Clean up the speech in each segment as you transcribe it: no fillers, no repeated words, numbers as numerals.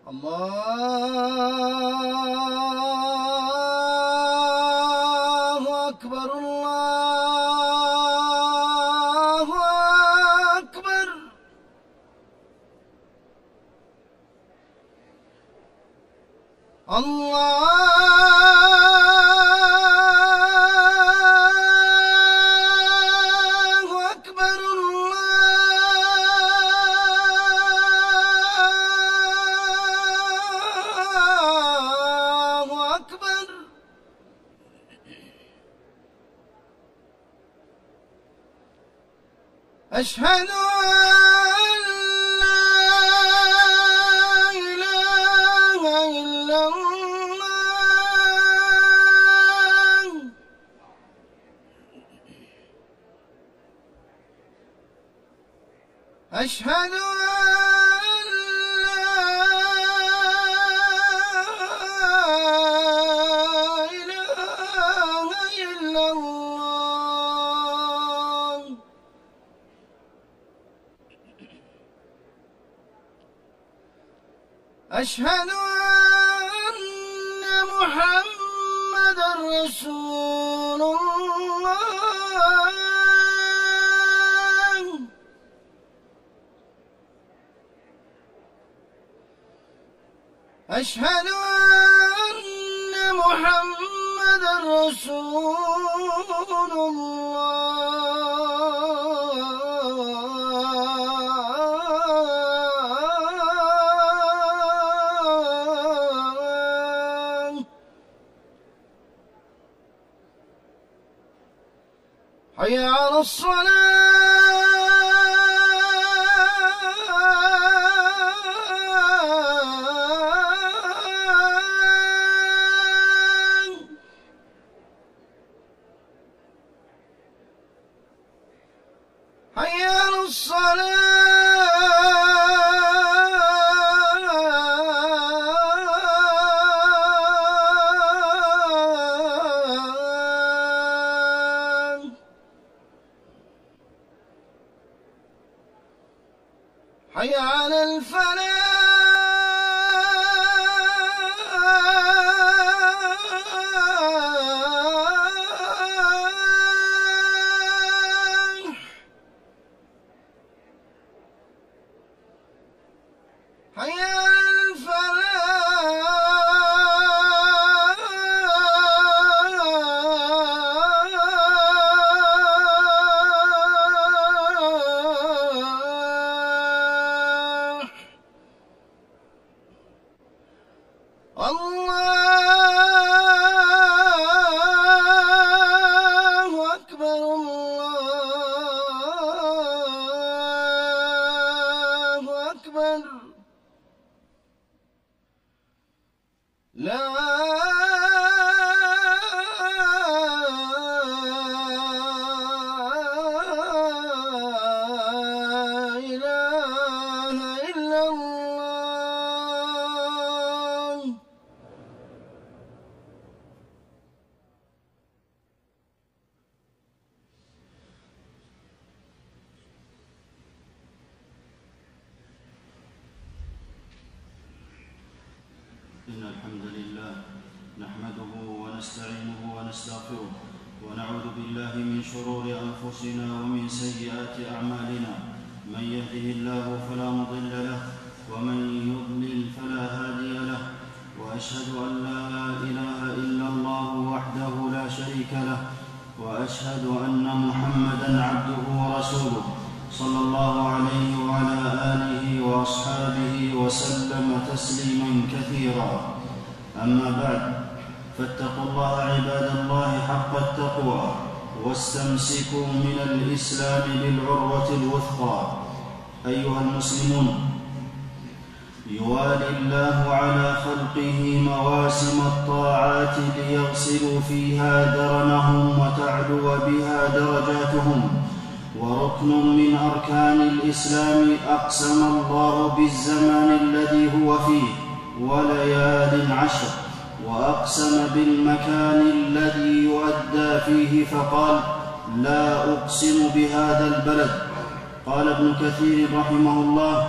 الله أكبر الله أكبر. الله أكبر الله أكبر. أشهد أن لا إله إلا الله. أشهد أن لا إله إلا الله. أشهد أن محمدًا رسول الله. أشهد أن محمدًا رسول الله. حي على حي على الصلاة. حي على الفلاح. حي على الفلاح. الله أكبر الله أكبر. لا إله إلا الله. إن الحمد لله نحمده ونستعينه ونستغفره ونعوذ بالله من شرور أنفسنا ومن سيئات أعمالنا. من يهده الله فلا مضل له ومن يضلل فلا هادي له. وأشهد أن لا إله إلا الله وحده لا شريك له وأشهد أن محمدًا عبده ورسوله صلى الله عليه وعلى آله وأصحابه وسلم تسليمًا كثيرا. أما بعد، فاتقوا الله عباد الله حق التقوى واستمسكوا من الإسلام بالعروة الوثقى. أيها المسلمون، يوالي الله على خلقه مواسم الطاعات ليغسلوا فيها درنهم وتعلو بها درجاتهم. وركن من أركان الإسلام أقسم الله بالزمان الذي هو فيه وليال عشر، وأقسم بالمكان الذي يؤدى فيه فقال: لا أقسم بهذا البلد. قال ابن كثير رحمه الله: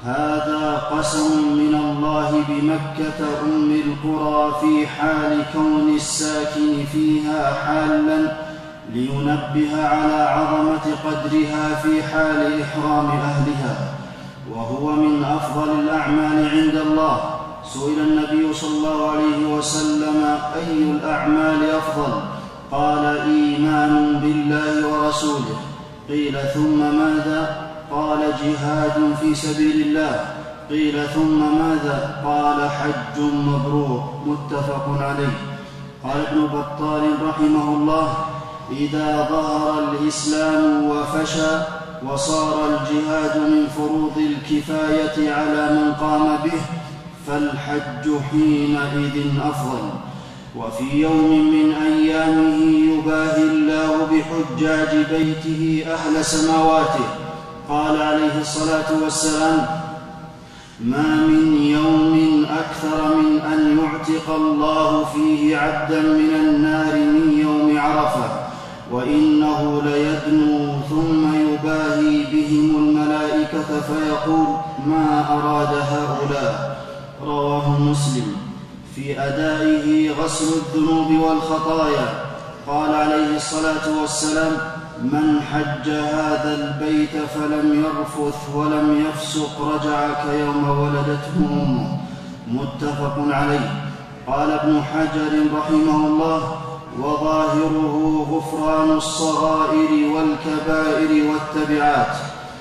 هذا قسم من الله بمكة أم القرى في حال كون الساكن فيها حالا لينبه على عظمة قدرها في حال إحرام أهلها، وهو من أفضل الأعمال عند الله. سئل النبي صلى الله عليه وسلم: أي الأعمال أفضل؟ قال: إيمان بالله ورسوله. قيل: ثم ماذا؟ قال: جهاد في سبيل الله. قيل: ثم ماذا؟ قال: حج مبرور. متفق عليه. قال ابن بطال رحمه الله: إذا ظهر الإسلام وفشى وصار الجهاد من فروض الكفاية على من قام به فالحج حينئذ أفضل. وفي يوم من أيامه يباهي الله بحجاج بيته أهل سماواته. قال عليه الصلاة والسلام: ما من يوم أكثر من أن يعتق الله فيه عبدا من النار من يوم عرفة، وإنه ليدنو ثم يباهي بهم الملائكة فيقول: ما أراد هؤلاء؟ رواه مسلم. في أدائه غسل الذنوب والخطايا. قال عليه الصلاة والسلام: من حج هذا البيت فلم يرفث ولم يفسق رجع كيوم ولدته أمه. متفق عليه. قال ابن حجر رحمه الله: وظاهره غفران الصغائر والكبائر والتبعات،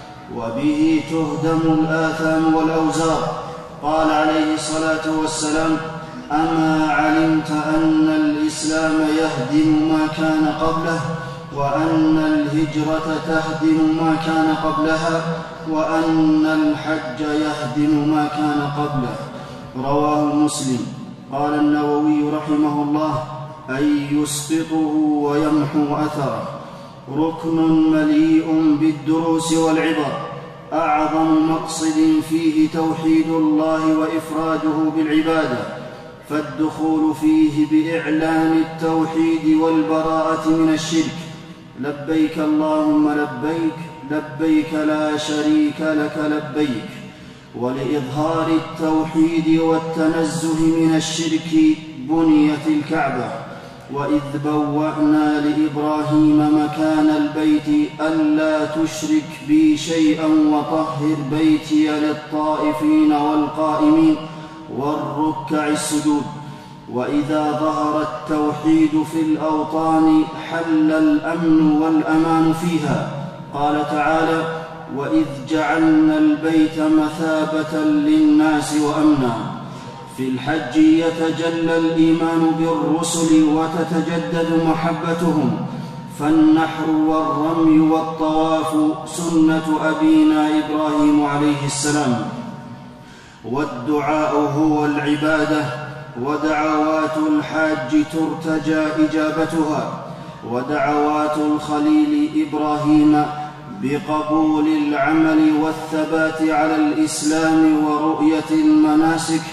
وبه تهدم الآثام والأوزار. قال عليه الصلاة والسلام: أما علمت أن الإسلام يهدم ما كان قبله، وأن الهجرة تهدم ما كان قبلها، وأن الحج يهدم ما كان قبله. رواه مسلم. قال النووي رحمه الله: أي يسقطه ويمحو أثره. ركن مليء بالدروس والعبر، أعظم مقصد فيه توحيد الله وإفراده بالعبادة، فالدخول فيه بإعلان التوحيد والبراءة من الشرك. لبيك اللهم لبيك، لبيك لا شريك لك لبيك. ولإظهار التوحيد والتنزه من الشرك بنيت الكعبة. وإذ بوأنا لإبراهيم مكان البيت ألا تشرك بي شيئا وطهر بيتي للطائفين والقائمين والركع السجود. وإذا ظهر التوحيد في الأوطان حل الأمن والأمان فيها. قال تعالى: وإذ جعلنا البيت مثابة للناس وأمنا. في الحج يتجلى الإيمان بالرسل وتتجدد محبتهم، فالنحر والرمي والطواف سنة أبينا إبراهيم عليه السلام، والدعاء هو العبادة، ودعوات الحاج ترتجى إجابتها، ودعوات الخليل إبراهيم بقبول العمل والثبات على الإسلام ورؤية المناسك،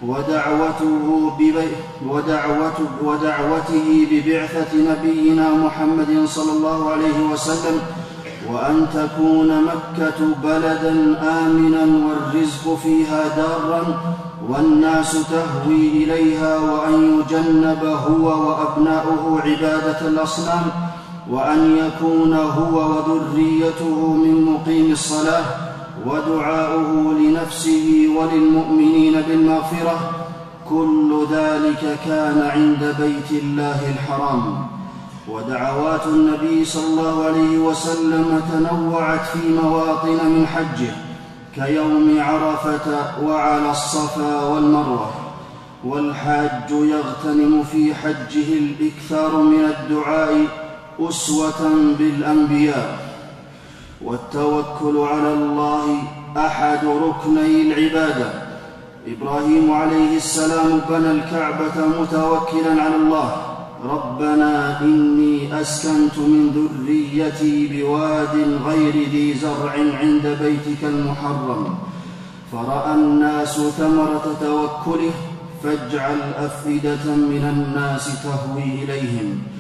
ودعوته ببعثة نبينا محمد صلى الله عليه وسلم، وأن تكون مكة بلدا آمنا والرزق فيها دارا والناس تهوي إليها، وأن يجنب هو وأبناؤه عبادة الأصنام، وأن يكون هو وذريته من مقيم الصلاة، ودعاؤه لنفسه وللمؤمنين بالمغفرة. كل ذلك كان عند بيت الله الحرام. ودعوات النبي صلى الله عليه وسلم تنوعت في مواطن من حجه كيوم عرفة وعلى الصفا والمروة. والحاج يغتنم في حجه الإكثار من الدعاء أسوة بالأنبياء. والتوكل على الله أحد ركني العبادة. إبراهيم عليه السلام بنى الكعبة متوكلا على الله: ربنا إني أسكنت من ذريتي بواد غير ذي زرع عند بيتك المحرم. فرأى الناس ثمرة توكله فاجعل أفئدة من الناس تهوي إليهم.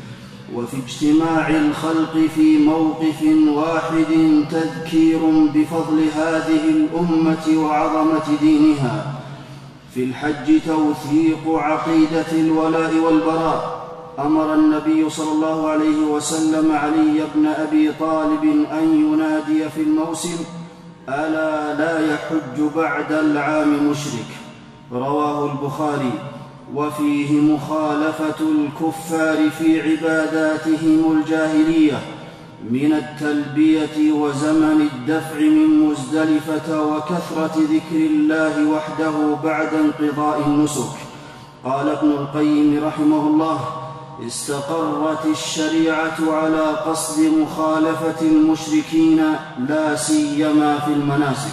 وفي اجتماع الخلق في موقف واحد تذكير بفضل هذه الأمة وعظمة دينها. في الحج توثيق عقيدة الولاء والبراء. أمر النبي صلى الله عليه وسلم علي بن أبي طالب أن ينادي في الموسم: ألا لا يحج بعد العام مشرك. رواه البخاري. وفيه مخالفة الكفار في عباداتهم الجاهلية من التلبية وزمن الدفع من مزدلفة وكثرة ذكر الله وحده بعد انقضاء النسك. قال ابن القيم رحمه الله: استقرت الشريعة على قصد مخالفة المشركين لا سيما في المناسك.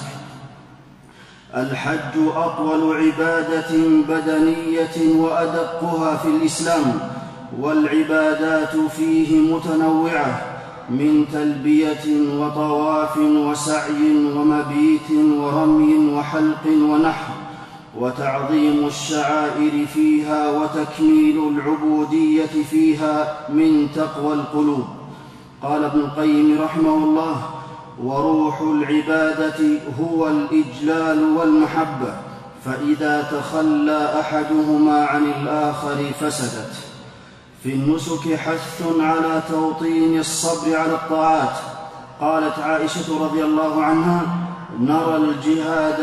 الحج أطول عبادة بدنية وأدقها في الإسلام، والعبادات فيه متنوعة من تلبية وطواف وسعي ومبيت ورمي وحلق ونحر، وتعظيم الشعائر فيها وتكميل العبودية فيها من تقوى القلوب. قال ابن القيم رحمه الله: وروح العبادة هو الإجلال والمحبة، فإذا تخلى أحدهما عن الآخر فسدت. في النسك حث على توطين الصبر على الطاعات. قالت عائشة رضي الله عنها: نرى الجهاد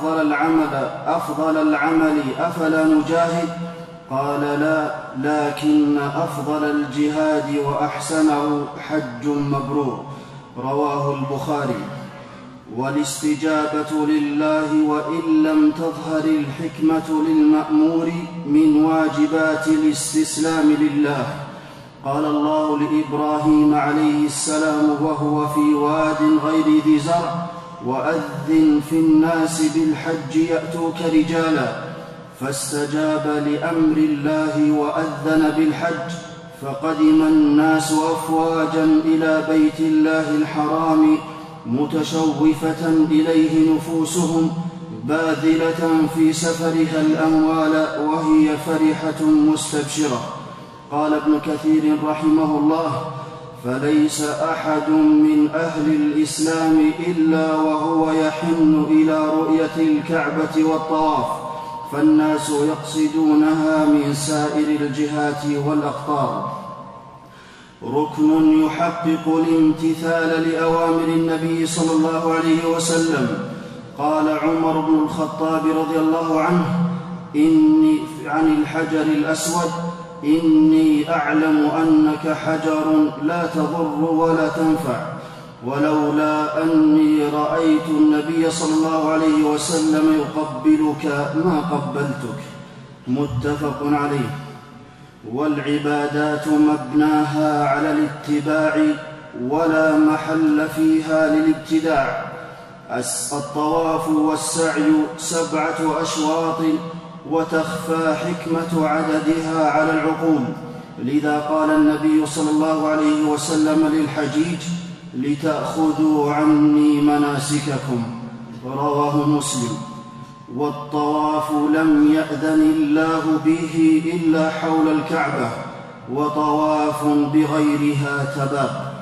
أفضل العمل أفلا نجاهد؟ قال: لا، لكن أفضل الجهاد وأحسنه حج مبرور. رواه البخاري. والاستجابة لله وإن لم تظهر الحكمة للمأمور من واجبات الاستسلام لله. قال الله لإبراهيم عليه السلام وهو في واد غير ذي زرع: وأذن في الناس بالحج يأتوك رجالا. فاستجاب لأمر الله وأذن بالحج، فقدم الناس أفواجا إلى بيت الله الحرام متشوفة إليه نفوسهم، باذلة في سفرها الأموال وهي فرحة مستبشرة. قال ابن كثير رحمه الله: فليس أحد من أهل الإسلام إلا وهو يحن إلى رؤية الكعبة والطواف، فالناس يقصدونها من سائر الجهات والأقطار. ركن يحقق الامتثال لأوامر النبي صلى الله عليه وسلم. قال عمر بن الخطاب رضي الله عنه عن الحجر الأسود: إني أعلم أنك حجر لا تضر ولا تنفع، ولولا أني رأيت النبي صلى الله عليه وسلم يقبلك ما قبلتك. متفق عليه. والعبادات مبناها على الاتباع ولا محل فيها للابتداع. الطواف والسعي 7 أشواط، وتخفى حكمة عددها على العقول، لذا قال النبي صلى الله عليه وسلم للحجيج: لتأخذوا عني مناسككم. رواه مسلم. والطواف لم يأذن الله به إلا حول الكعبة، وطواف بغيرها تباب.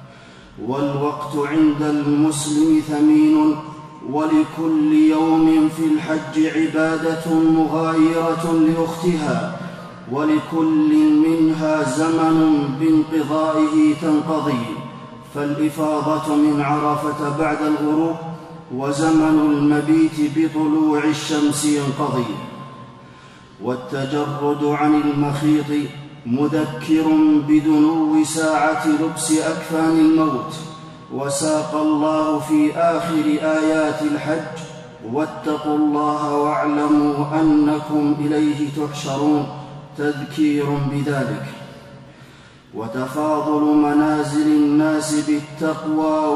والوقت عند المسلم ثمين، ولكل يوم في الحج عبادة مغايرة لأختها، ولكل منها زمن بانقضائه تنقضي، فالإفاضة من عرفة بعد الغروب، وزمن المبيت بطلوع الشمس ينقضي. والتجرد عن المخيط مذكر بدنو ساعة لبس أكفان الموت. وساق الله في آخر آيات الحج: واتقوا الله واعلموا أنكم إليه تحشرون، تذكير بذلك. وتفاضل منازل الناس بالتقوى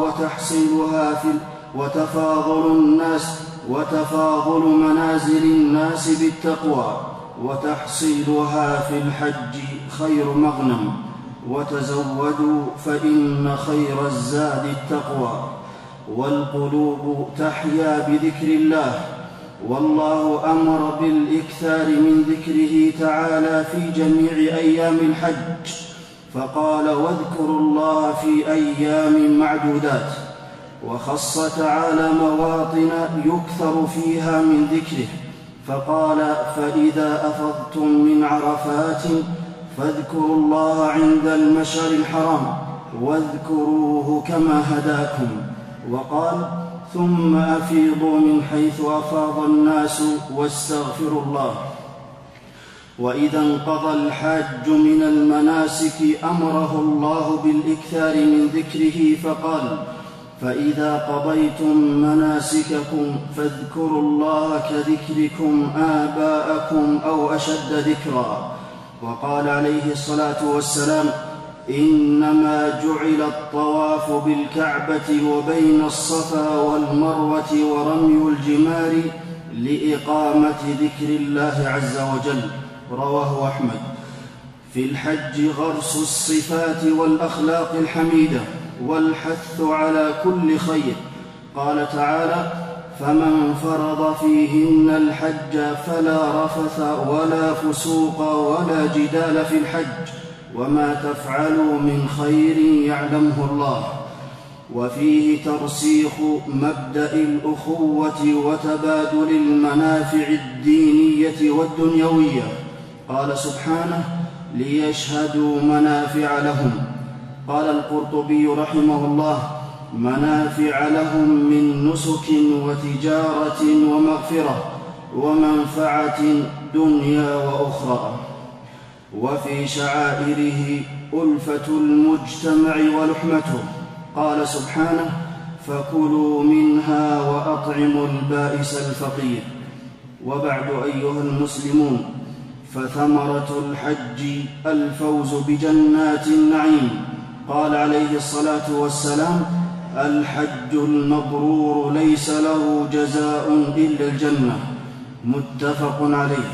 وتفاضل منازل الناس بالتقوى وتحصيلها في الحج خير مغنم. وتزودوا فإن خير الزاد التقوى. والقلوب تحيا بذكر الله، والله أمر بالإكثار من ذكره تعالى في جميع أيام الحج، فقال: واذكروا الله في أيام معدودات. وخص تعالى مواطن يكثر فيها من ذكره، فقال: فإذا أفضتم من عرفات فاذكروا الله عند المشعر الحرام واذكروه كما هداكم. وقال: ثم أفيضوا من حيث أفاض الناس واستغفروا الله. وإذا انقضى الحاج من المناسك أمره الله بالإكثار من ذكره، فقال: فإذا قضيتم مناسككم فاذكروا الله كذكركم آباءكم أو أشد ذكرا. وقال عليه الصلاة والسلام: إنما جعل الطواف بالكعبة وبين الصفا والمروة ورمي الجمار لإقامة ذكر الله عز وجل. رواه أحمد. في الحج غرس الصفات والأخلاق الحميدة والحث على كل خير. قال تعالى: فمن فرض فيهن الحج فلا رفث ولا فسوق ولا جدال في الحج وما تفعلوا من خير يعلمه الله. وفيه ترسيخ مبدأ الأخوة وتبادل المنافع الدينية والدنيوية. قال سبحانه: ليشهدوا منافع لهم. قال القرطبي رحمه الله: منافع لهم من نسك وتجارة ومغفرة ومنفعة دنيا وأخرى. وفي شعائره ألفة المجتمع ولحمته. قال سبحانه: فكلوا منها وأطعموا البائس الفقير. وبعد أيها المسلمون، فثمرة الحج الفوز بجنات النعيم. قال عليه الصلاة والسلام: الحج المبرور ليس له جزاء إلا الجنة. متفق عليه.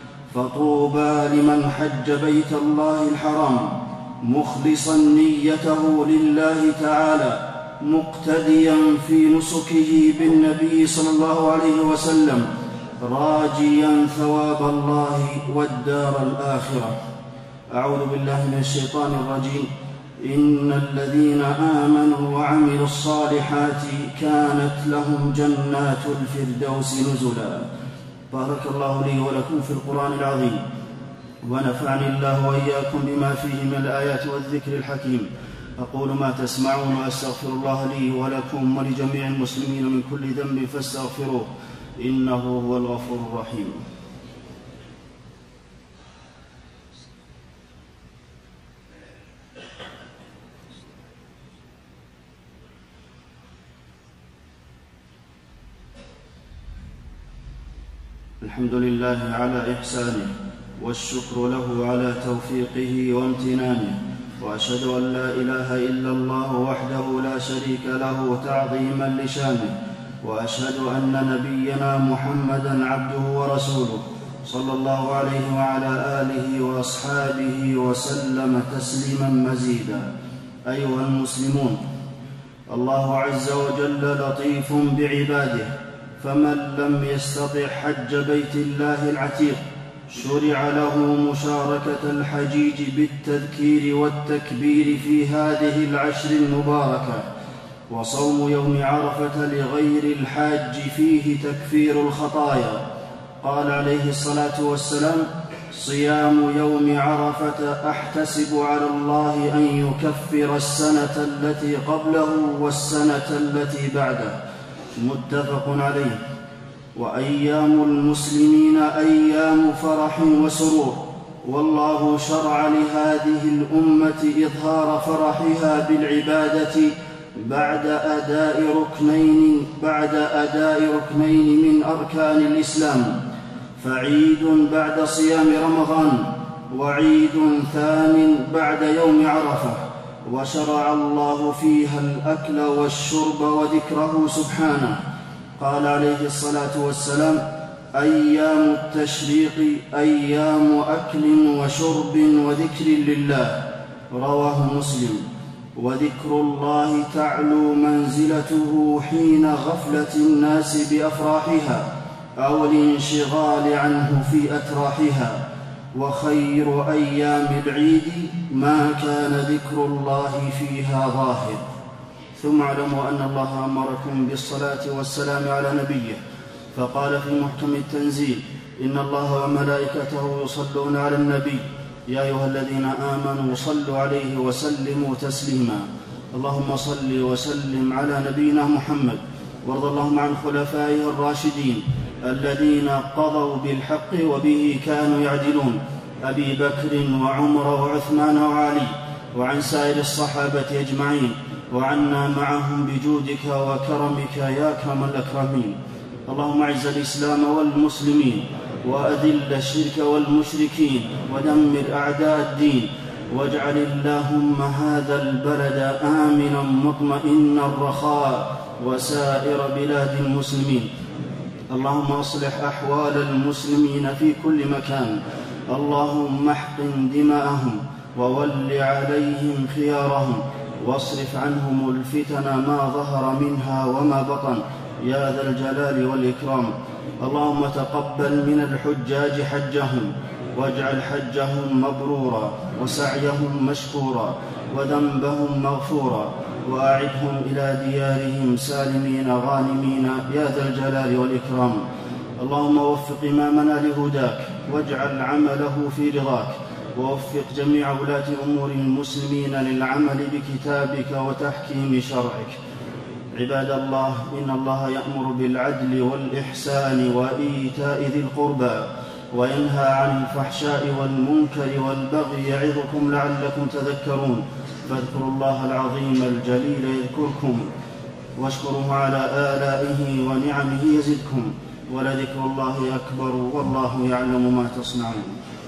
فطوبى لمن حج بيت الله الحرام مخلصا نيته لله تعالى، مقتديا في نسكه بالنبي صلى الله عليه وسلم، راجيا ثواب الله والدار الآخرة. أعوذ بالله من الشيطان الرجيم. إن الذين آمنوا وعملوا الصالحات كانت لهم جنات الفردوس نزلا. بارك الله لي ولكم في القرآن العظيم، ونفعني الله وإياكم بما فيه من الآيات والذكر الحكيم. أقول ما تسمعون وأستغفر الله لي ولكم ولجميع المسلمين من كل ذنب فاستغفروه، إنه هو الغفور الرحيم. الحمد لله على إحسانه، والشكر له على توفيقه وامتنانه، وأشهد أن لا إله إلا الله وحده لا شريك له تعظيما لشانه، وأشهد أن نبينا محمدا عبده ورسوله صلى الله عليه وعلى آله وأصحابه وسلم تسليما مزيدا. أيها المسلمون، الله عز وجل لطيف بعباده، فمن لم يستطع حج بيت الله العتيق شرع له مشاركة الحجيج بالتذكير والتكبير في هذه العشر المباركة. وصوم يوم عرفة لغير الحاج فيه تكفير الخطايا. قال عليه الصلاة والسلام: صيام يوم عرفة أحتسب على الله أن يكفر السنة التي قبله والسنة التي بعده. متفق عليه. وأيام المسلمين أيام فرح وسرور، والله شرع لهذه الأمة إظهار فرحها بالعبادة بعد أداء ركنين من أركان الإسلام، فعيد بعد صيام رمضان، وعيد ثان بعد يوم عرفة. وشرع الله فيها الأكل والشرب وذكره سبحانه. قال عليه الصلاة والسلام: أيام التشريق أيام أكل وشرب وذكر لله. رواه مسلم. وذكر الله تعلو منزلته حين غفلة الناس بأفراحها أو الانشغال عنه في أتراحها. وخير أيام العيد ما كان ذكر الله فيها ظاهر. ثم اعلموا أن الله أمركم بالصلاة والسلام على نبيه، فقال في محكم التنزيل: إن الله وملائكته يصلون على النبي يا أيها الذين آمنوا صلوا عليه وسلموا تسليما. اللهم صل وسلم على نبينا محمد، وارض اللهم عن خلفائه الراشدين الذين قضوا بالحق وبه كانوا يعدلون، أبي بكر وعمر وعثمان وعلي، وعن سائر الصحابة أجمعين، وعنا معهم بجودك وكرمك يا أكرم الأكرمين. اللهم أعز الإسلام والمسلمين، وأذل الشرك والمشركين، ودمر أعداء الدين، واجعل اللهم هذا البلد آمنا مطمئنا رخاء، وسائر بلاد المسلمين. اللهم اصلح أحوال المسلمين في كل مكان. اللهم احقن دماءهم وول عليهم خيارهم، واصرف عنهم الفتن ما ظهر منها وما بطن يا ذا الجلال والإكرام. اللهم تقبل من الحجاج حجهم، واجعل حجهم مبرورا، وسعيهم مشكورا، وذنبهم مغفورا، وأعدهم إلى ديارهم سالمين غانمين يا ذا الجلال والإكرام. اللهم وفق إمامنا لهداك، واجعل عمله في رضاك، ووفق جميع ولاة أمور المسلمين للعمل بكتابك وتحكيم شرعك. عباد الله، إن الله يأمر بالعدل والإحسان وإيتاء ذي القربى، وينهى عن الفحشاء والمنكر والبغي، يعظكم لعلكم تذكرون. فاذكروا الله العظيم الجليل يذكركم، واشكروه على آلائه ونعمه يزدكم، ولذكر الله أكبر، والله يعلم ما تصنعون.